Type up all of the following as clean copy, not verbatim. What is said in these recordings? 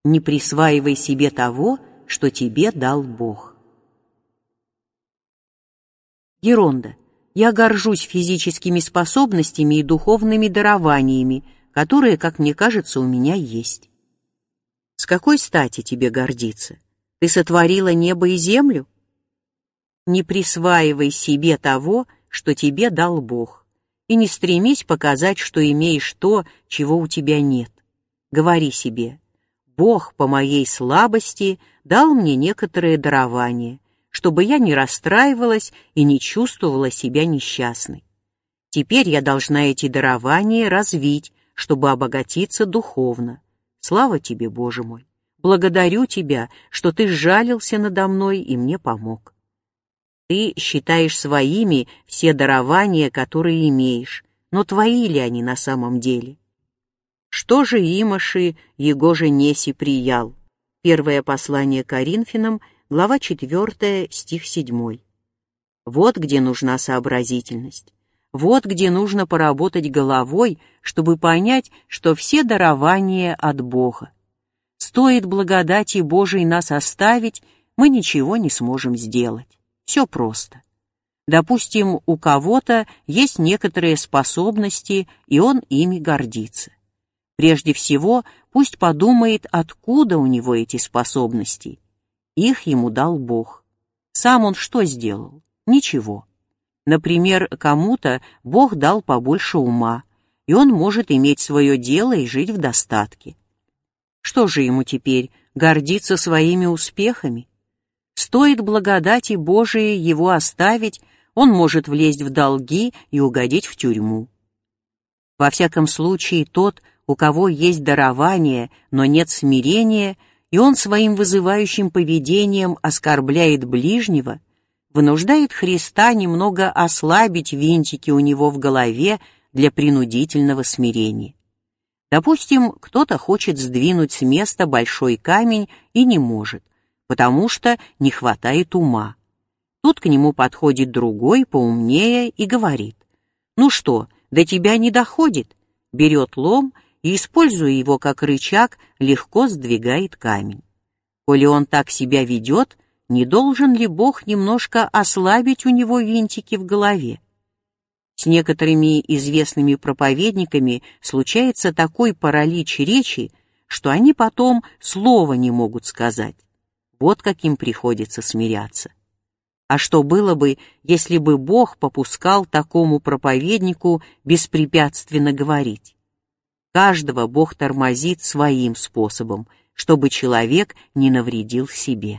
Не присваивай себе того, что тебе дал Бог. Геронда. Я горжусь физическими способностями и духовными дарованиями, которые, как мне кажется, у меня есть. С какой стати тебе гордиться? Ты сотворила небо и землю? Не присваивай себе того, что тебе дал Бог, и не стремись показать, что имеешь то, чего у тебя нет. Говори себе: Бог по моей слабости дал мне некоторые дарования, чтобы я не расстраивалась и не чувствовала себя несчастной. Теперь я должна эти дарования развить, чтобы обогатиться духовно. Слава тебе, Боже мой! Благодарю тебя, что ты сжалился надо мной и мне помог. Ты считаешь своими все дарования, которые имеешь, но твои ли они на самом деле? Что же имаши, его же неси приял? Первое послание Коринфянам, глава 4, стих 7. Вот где нужна сообразительность. Вот где нужно поработать головой, чтобы понять, что все дарования от Бога. Стоит благодати Божией нас оставить, мы ничего не сможем сделать. Все просто. Допустим, у кого-то есть некоторые способности, и он ими гордится. Прежде всего, пусть подумает, откуда у него эти способности. Их ему дал Бог. Сам он что сделал? Ничего. Например, кому-то Бог дал побольше ума, и он может иметь свое дело и жить в достатке. Что же ему теперь, гордиться своими успехами? Стоит благодати Божией его оставить, он может влезть в долги и угодить в тюрьму. Во всяком случае, тот, у кого есть дарование, но нет смирения, и он своим вызывающим поведением оскорбляет ближнего, вынуждает Христа немного ослабить винтики у него в голове для принудительного смирения. Допустим, кто-то хочет сдвинуть с места большой камень и не может, потому что не хватает ума. Тут к нему подходит другой, поумнее, и говорит: «Ну что, до тебя не доходит?» Берет лом и, используя его как рычаг, легко сдвигает камень. Коли он так себя ведет, не должен ли Бог немножко ослабить у него винтики в голове? С некоторыми известными проповедниками случается такой паралич речи, что они потом слова не могут сказать. Вот каким приходится смиряться. А что было бы, если бы Бог попускал такому проповеднику беспрепятственно говорить? Каждого Бог тормозит своим способом, чтобы человек не навредил себе.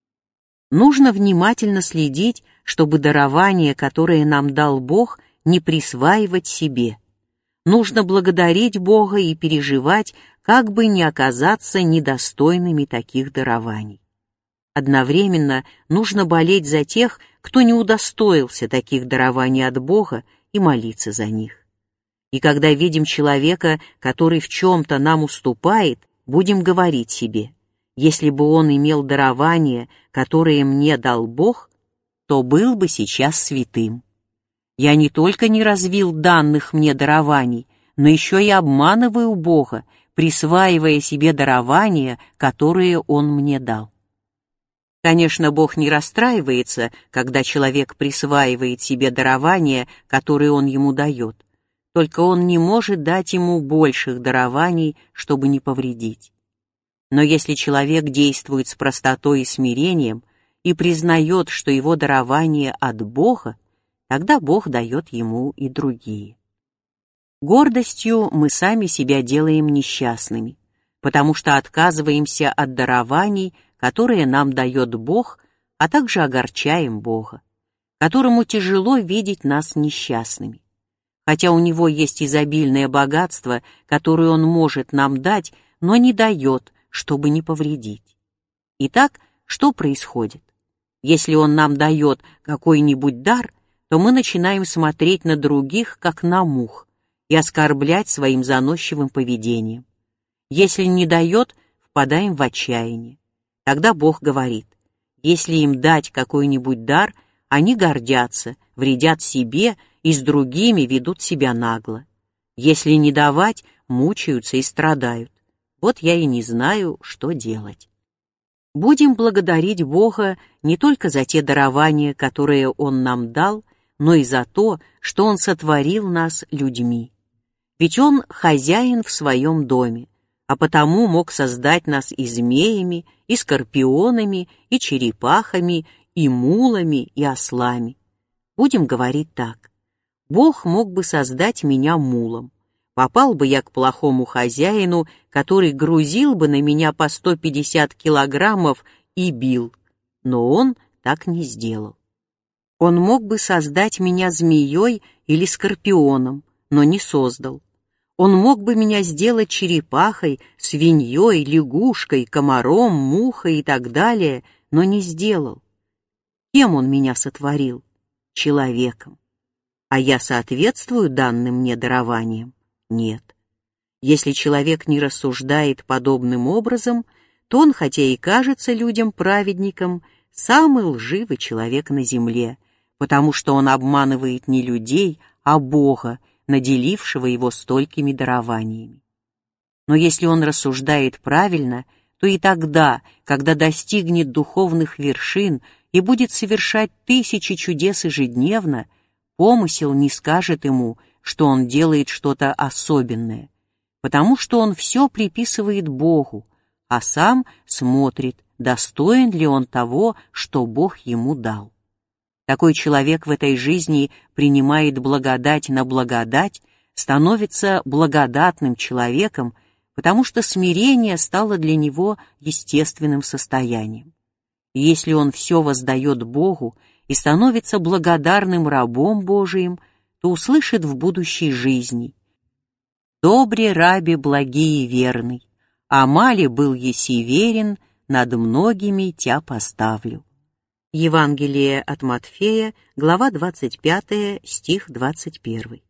Нужно внимательно следить, чтобы дарование, которое нам дал Бог, не присваивать себе. Нужно благодарить Бога и переживать, как бы не оказаться недостойными таких дарований. Одновременно нужно болеть за тех, кто не удостоился таких дарований от Бога, и молиться за них. И когда видим человека, который в чем-то нам уступает, будем говорить себе: если бы он имел дарование, которое мне дал Бог, то был бы сейчас святым. Я не только не развил данных мне дарований, но еще и обманываю Бога, присваивая себе дарования, которые Он мне дал. Конечно, Бог не расстраивается, когда человек присваивает себе дарования, которые Он ему дает. Только Он не может дать ему больших дарований, чтобы не повредить. Но если человек действует с простотой и смирением и признает, что его дарование от Бога, тогда Бог дает ему и другие. Гордостью мы сами себя делаем несчастными, потому что отказываемся от дарований, которые нам дает Бог, а также огорчаем Бога, которому тяжело видеть нас несчастными. Хотя у Него есть изобильное богатство, которое Он может нам дать, но не дает, чтобы не повредить. Итак, что происходит? Если Он нам дает какой-нибудь дар, то мы начинаем смотреть на других, как на мух, и оскорблять своим заносчивым поведением. Если не дает, впадаем в отчаяние. Тогда Бог говорит: если им дать какой-нибудь дар, они гордятся, вредят себе и с другими ведут себя нагло. Если не давать, мучаются и страдают. Вот я и не знаю, что делать. Будем благодарить Бога не только за те дарования, которые Он нам дал, но и за то, что Он сотворил нас людьми. Ведь Он хозяин в своем доме, а потому мог создать нас и змеями, и скорпионами, и черепахами, и мулами, и ослами. Будем говорить так. Бог мог бы создать меня мулом. Попал бы я к плохому хозяину, который грузил бы на меня по 150 килограммов и бил. Но он так не сделал. Он мог бы создать меня змеей или скорпионом, но не создал. Он мог бы меня сделать черепахой, свиньей, лягушкой, комаром, мухой и так далее, но не сделал. Кем он меня сотворил? Человеком. А я соответствую данным мне дарованиям? Нет. Если человек не рассуждает подобным образом, то он, хотя и кажется людям праведником, самый лживый человек на земле, потому что он обманывает не людей, а Бога, наделившего его столькими дарованиями. Но если он рассуждает правильно, то и тогда, когда достигнет духовных вершин и будет совершать тысячи чудес ежедневно, помысел не скажет ему, что он делает что-то особенное, потому что он все приписывает Богу, а сам смотрит, достоин ли он того, что Бог ему дал. Такой человек в этой жизни принимает благодать на благодать, становится благодатным человеком, потому что смирение стало для него естественным состоянием. И если он все воздает Богу и становится благодарным рабом Божиим, то услышит в будущей жизни: «Добре рабе благий и верный, а мале был еси верен, над многими тя поставлю». Евангелие от Матфея, глава 25, стих 21.